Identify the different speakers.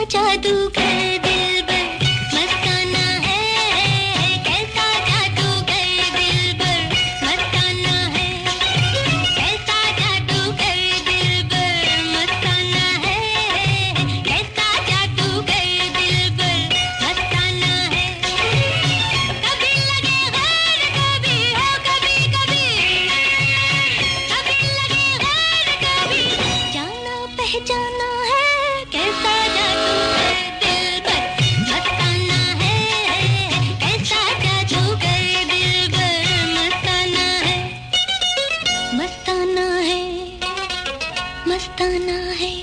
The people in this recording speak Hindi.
Speaker 1: जादूगर दिलबर मस्ताना है कैसा जादूगर दिलबर मस्ताना है कैसा जादूगर दिलबर मस्ताना है कैसा जादूगर दिलबर मस्ताना है कभी लगे गैर कभी हो कभी कभी कभी लगे गैर कभी जाना पहचाना है कैसा जादूगर दिलबर मस्ताना है कैसा जादूगर दिलबर मस्ताना है मस्ताना है मस्ताना है